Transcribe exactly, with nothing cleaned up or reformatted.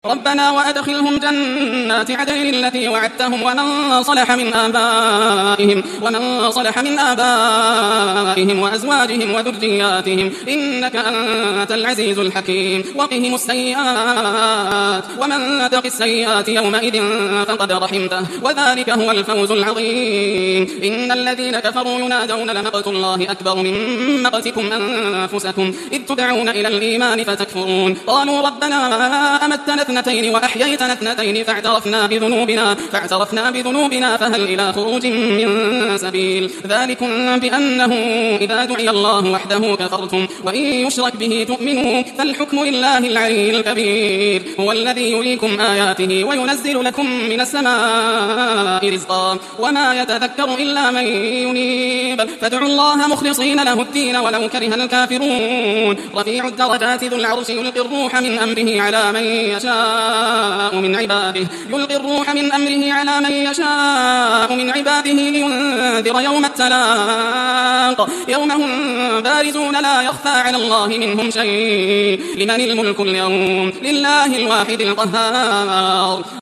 ربنا وأدخلهم جنات عدن التي وعدتهم ومن صلح من آبائهم ومن صلح من آبائهم وأزواجهم وذرياتهم إنك أنت العزيز الحكيم وقهم السيئات ومن تق السيئات يومئذ فقد رحمته وذلك هو الفوز العظيم إن الذين كفروا ينادون لمقت الله أكبر من مقتكم أنفسكم إذ تدعون إلى الإيمان فتكفرون قالوا ربنا أمتنا اثنتين وأحييتنا اثنتين فاعترفنا بذنوبنا فاعترفنا بذنوبنا فهل إلى خروج من سبيل ذلكم بأنه إذا دعي الله وحده كفرتم وإن يشرك به تؤمنوا فالحكم لله العلي الكبير هو الذي يريكم آياته وينزل لكم من السماء رزقا وما يتذكر إلا من ينيب فادعوا الله مخلصين له الدين ولو كره الكافرون رفيع الدرجات ذو العرش يلقي الروح من أمره على من يشاء من عباده يلقي الروح من أمره على من يشاء من عباده لينذر يوم التلاق يوم هم بارزون لا يخفى على الله منهم شيء لمن الملك اليوم لله الواحد القهار